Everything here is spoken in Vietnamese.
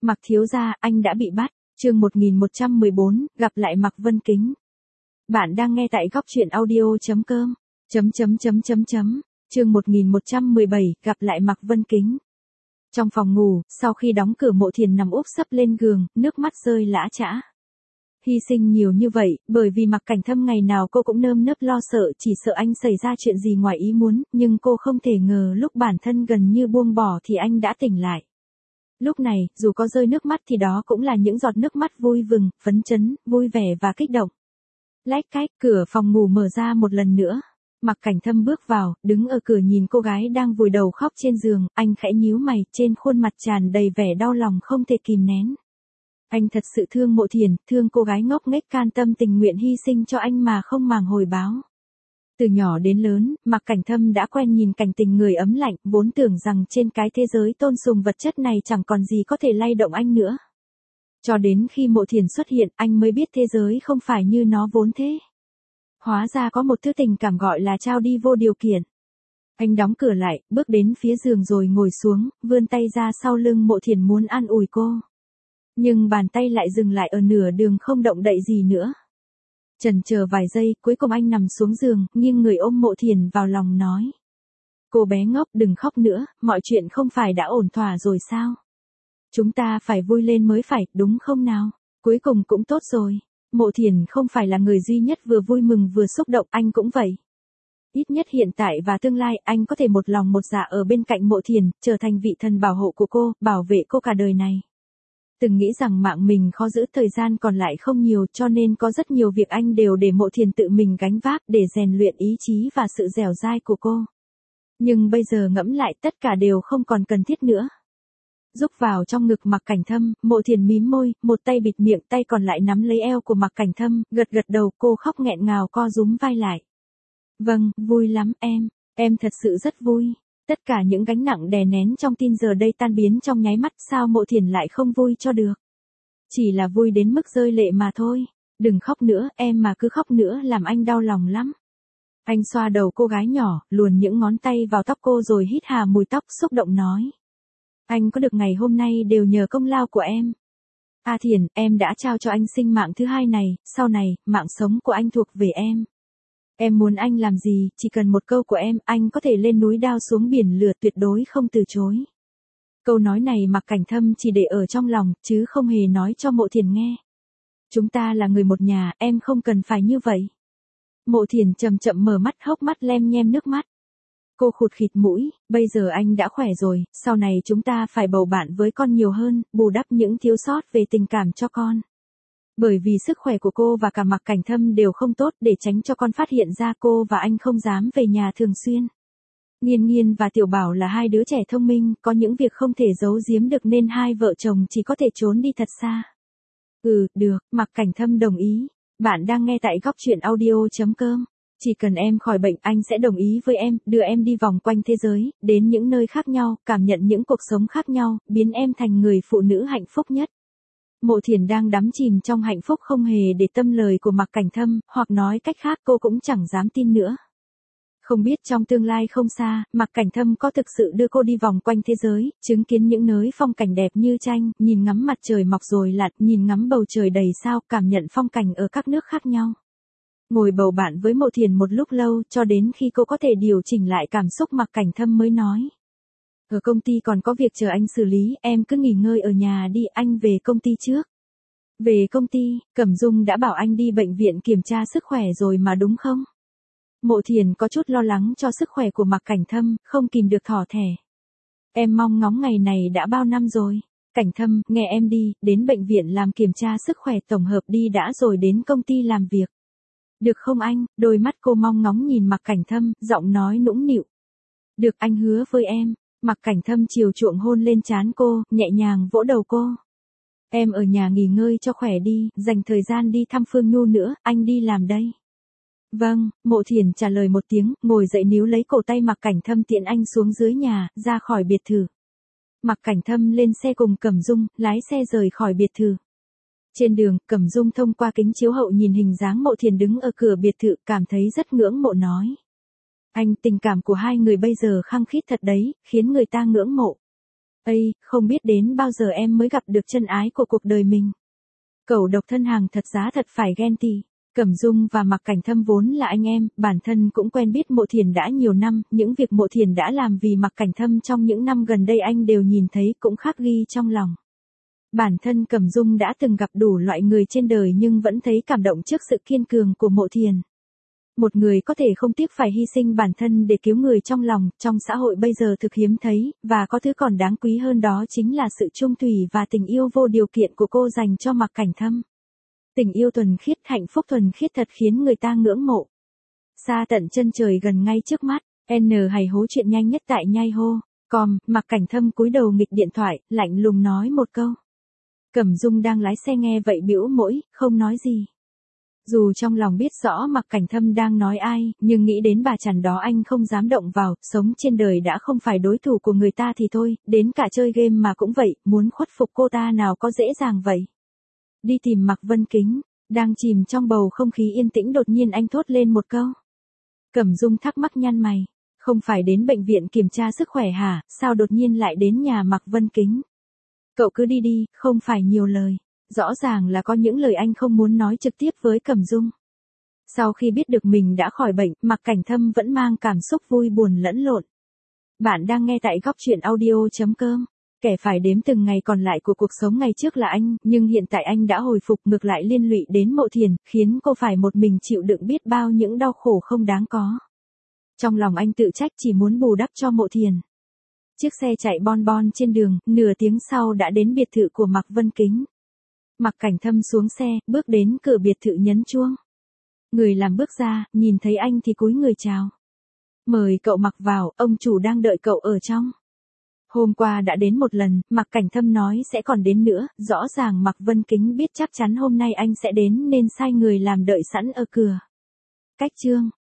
Mạc thiếu gia, anh đã bị bắt. Chương 1114, gặp lại Mạc Vân Kính. Bạn đang nghe tại góc truyện audio.com. Chương 1117, gặp lại Mạc Vân Kính. Trong phòng ngủ, sau khi đóng cửa, Mộ Thiền nằm úp sấp lên giường, nước mắt rơi lã chã. Hy sinh nhiều như vậy, bởi vì Mạc Cảnh Thâm ngày nào cô cũng nơm nớp lo sợ, chỉ sợ anh xảy ra chuyện gì ngoài ý muốn, nhưng cô không thể ngờ lúc bản thân gần như buông bỏ thì anh đã tỉnh lại. Lúc này, dù có rơi nước mắt thì đó cũng là những giọt nước mắt vui vừng, phấn chấn, vui vẻ và kích động. Lách cách, cửa phòng ngủ mở ra một lần nữa. Mạc Cảnh Thâm bước vào, đứng ở cửa nhìn cô gái đang vùi đầu khóc trên giường, anh khẽ nhíu mày, trên khuôn mặt tràn đầy vẻ đau lòng không thể kìm nén. Anh thật sự thương Mộ Thiền, thương cô gái ngốc nghếch can tâm tình nguyện hy sinh cho anh mà không màng hồi báo. Từ nhỏ đến lớn, Mạc Cảnh Thâm đã quen nhìn cảnh tình người ấm lạnh, vốn tưởng rằng trên cái thế giới tôn sùng vật chất này chẳng còn gì có thể lay động anh nữa. Cho đến khi Mộ Thiền xuất hiện, anh mới biết thế giới không phải như nó vốn thế. Hóa ra có một thứ tình cảm gọi là trao đi vô điều kiện. Anh đóng cửa lại, bước đến phía giường rồi ngồi xuống, vươn tay ra sau lưng Mộ Thiền muốn an ủi cô. Nhưng bàn tay lại dừng lại ở nửa đường không động đậy gì nữa. Chần chờ vài giây, cuối cùng anh nằm xuống giường, nghiêng người ôm Mộ Thiền vào lòng nói. Cô bé ngốc, đừng khóc nữa, mọi chuyện không phải đã ổn thỏa rồi sao? Chúng ta phải vui lên mới phải, đúng không nào? Cuối cùng cũng tốt rồi. Mộ Thiền không phải là người duy nhất vừa vui mừng vừa xúc động, anh cũng vậy. Ít nhất hiện tại và tương lai, anh có thể một lòng một dạ ở bên cạnh Mộ Thiền, trở thành vị thần bảo hộ của cô, bảo vệ cô cả đời này. Từng nghĩ rằng mạng mình khó giữ, thời gian còn lại không nhiều, cho nên có rất nhiều việc anh đều để Mộ Thiền tự mình gánh vác để rèn luyện ý chí và sự dẻo dai của cô. Nhưng bây giờ ngẫm lại, tất cả đều không còn cần thiết nữa. Rúc vào trong ngực Mạc Cảnh Thâm, Mộ Thiền mím môi, một tay bịt miệng, tay còn lại nắm lấy eo của Mạc Cảnh Thâm, gật gật đầu, cô khóc nghẹn ngào co rúm vai lại. Vâng, vui lắm em thật sự rất vui. Tất cả những gánh nặng đè nén trong tin giờ đây tan biến trong nháy mắt, sao Mộ Thiền lại không vui cho được. Chỉ là vui đến mức rơi lệ mà thôi. Đừng khóc nữa, em mà cứ khóc nữa làm anh đau lòng lắm. Anh xoa đầu cô gái nhỏ, luồn những ngón tay vào tóc cô rồi hít hà mùi tóc, xúc động nói. Anh có được ngày hôm nay đều nhờ công lao của em. A Thiền, em đã trao cho anh sinh mạng thứ hai này, sau này, mạng sống của anh thuộc về em. Em muốn anh làm gì, chỉ cần một câu của em, anh có thể lên núi đao xuống biển lửa, tuyệt đối không từ chối. Câu nói này Mạc Cảnh Thâm chỉ để ở trong lòng, chứ không hề nói cho Mộ Thiền nghe. Chúng ta là người một nhà, em không cần phải như vậy. Mộ Thiền chậm chậm mở mắt, hốc mắt lem nhem nước mắt. Cô khụt khịt mũi, bây giờ anh đã khỏe rồi, sau này chúng ta phải bầu bạn với con nhiều hơn, bù đắp những thiếu sót về tình cảm cho con. Bởi vì sức khỏe của cô và cả Mạc Cảnh Thâm đều không tốt, để tránh cho con phát hiện ra, cô và anh không dám về nhà thường xuyên. Nghiên Nghiên và Tiểu Bảo là hai đứa trẻ thông minh, có những việc không thể giấu giếm được nên hai vợ chồng chỉ có thể trốn đi thật xa. Được, Mạc Cảnh Thâm đồng ý. Bạn đang nghe tại góc truyện audio.com. Chỉ cần em khỏi bệnh, anh sẽ đồng ý với em, đưa em đi vòng quanh thế giới, đến những nơi khác nhau, cảm nhận những cuộc sống khác nhau, biến em thành người phụ nữ hạnh phúc nhất. Mộ Thiền đang đắm chìm trong hạnh phúc không hề để tâm lời của Mạc Cảnh Thâm, hoặc nói cách khác cô cũng chẳng dám tin nữa. Không biết trong tương lai không xa, Mạc Cảnh Thâm có thực sự đưa cô đi vòng quanh thế giới, chứng kiến những nơi phong cảnh đẹp như tranh, nhìn ngắm mặt trời mọc rồi lặn, nhìn ngắm bầu trời đầy sao, cảm nhận phong cảnh ở các nước khác nhau. Ngồi bầu bạn với Mộ Thiền một lúc lâu, cho đến khi cô có thể điều chỉnh lại cảm xúc, Mạc Cảnh Thâm mới nói. Ở công ty còn có việc chờ anh xử lý, em cứ nghỉ ngơi ở nhà đi, anh về công ty trước. Về công ty, Cẩm Dung đã bảo anh đi bệnh viện kiểm tra sức khỏe rồi mà đúng không? Mộ Thiền có chút lo lắng cho sức khỏe của Mạc Cảnh Thâm, không kìm được thỏ thẻ. Em mong ngóng ngày này đã bao năm rồi. Cảnh Thâm, nghe em đi, đến bệnh viện làm kiểm tra sức khỏe tổng hợp đi đã rồi đến công ty làm việc. Được không anh? Đôi mắt cô mong ngóng nhìn Mạc Cảnh Thâm, giọng nói nũng nịu. Được, anh hứa với em. Mạc Cảnh Thâm chiều chuộng hôn lên trán cô, nhẹ nhàng vỗ đầu cô. Em ở nhà nghỉ ngơi cho khỏe đi, dành thời gian đi thăm Phương Nhu nữa, anh đi làm đây. Vâng, Mộ Thiền trả lời một tiếng, ngồi dậy níu lấy cổ tay Mạc Cảnh Thâm tiện anh xuống dưới nhà, ra khỏi biệt thự. Mạc Cảnh Thâm lên xe cùng Cẩm Dung, lái xe rời khỏi biệt thự. Trên đường, Cẩm Dung thông qua kính chiếu hậu nhìn hình dáng Mộ Thiền đứng ở cửa biệt thự, cảm thấy rất ngưỡng mộ nói. Anh, tình cảm của hai người bây giờ khăng khít thật đấy, khiến người ta ngưỡng mộ. Ây, không biết đến bao giờ em mới gặp được chân ái của cuộc đời mình. Cậu độc thân hàng thật giá thật phải ghen tị. Cẩm Dung và Mạc Cảnh Thâm vốn là anh em, bản thân cũng quen biết Mộ Thiền đã nhiều năm, những việc Mộ Thiền đã làm vì Mạc Cảnh Thâm trong những năm gần đây anh đều nhìn thấy cũng khắc ghi trong lòng. Bản thân Cẩm Dung đã từng gặp đủ loại người trên đời nhưng vẫn thấy cảm động trước sự kiên cường của Mộ Thiền. Một người có thể không tiếc phải hy sinh bản thân để cứu người trong lòng, trong xã hội bây giờ thực hiếm thấy, và có thứ còn đáng quý hơn đó chính là sự trung thủy và tình yêu vô điều kiện của cô dành cho Mạc Cảnh Thâm. Tình yêu thuần khiết, hạnh phúc thuần khiết thật khiến người ta ngưỡng mộ. Xa tận chân trời gần ngay trước mắt, hày hố chuyện nhanh nhất tại nhai hô. Mạc Cảnh Thâm cúi đầu nghịch điện thoại, lạnh lùng nói một câu. Cẩm Dung đang lái xe nghe vậy bĩu môi, không nói gì. Dù trong lòng biết rõ Mạc Cảnh Thâm đang nói ai, nhưng nghĩ đến bà chằn đó anh không dám động vào, sống trên đời đã không phải đối thủ của người ta thì thôi, đến cả chơi game mà cũng vậy, muốn khuất phục cô ta nào có dễ dàng vậy. Đi tìm Mạc Vân Kính, đang chìm trong bầu không khí yên tĩnh đột nhiên anh thốt lên một câu. Cẩm Dung thắc mắc nhăn mày, không phải đến bệnh viện kiểm tra sức khỏe hả, sao đột nhiên lại đến nhà Mạc Vân Kính? Cậu cứ đi đi, không phải nhiều lời. Rõ ràng là có những lời anh không muốn nói trực tiếp với Cẩm Dung. Sau khi biết được mình đã khỏi bệnh, Mạc Cảnh Thâm vẫn mang cảm xúc vui buồn lẫn lộn. Bạn đang nghe tại Góc Chuyện Audio.com. Kẻ phải đếm từng ngày còn lại của cuộc sống ngày trước là anh, nhưng hiện tại anh đã hồi phục, ngược lại liên lụy đến Mộ Thiền, khiến cô phải một mình chịu đựng biết bao những đau khổ không đáng có. Trong lòng anh tự trách chỉ muốn bù đắp cho Mộ Thiền. Chiếc xe chạy bon bon trên đường, nửa tiếng sau đã đến biệt thự của Mạc Vân Kính. Mạc Cảnh Thâm xuống xe, bước đến cửa biệt thự nhấn chuông. Người làm bước ra, nhìn thấy anh thì cúi người chào. Mời cậu Mạc vào, ông chủ đang đợi cậu ở trong. Hôm qua đã đến một lần, Mạc Cảnh Thâm nói sẽ còn đến nữa, rõ ràng Mạc Vân Kính biết chắc chắn hôm nay anh sẽ đến nên sai người làm đợi sẵn ở cửa. Cách chương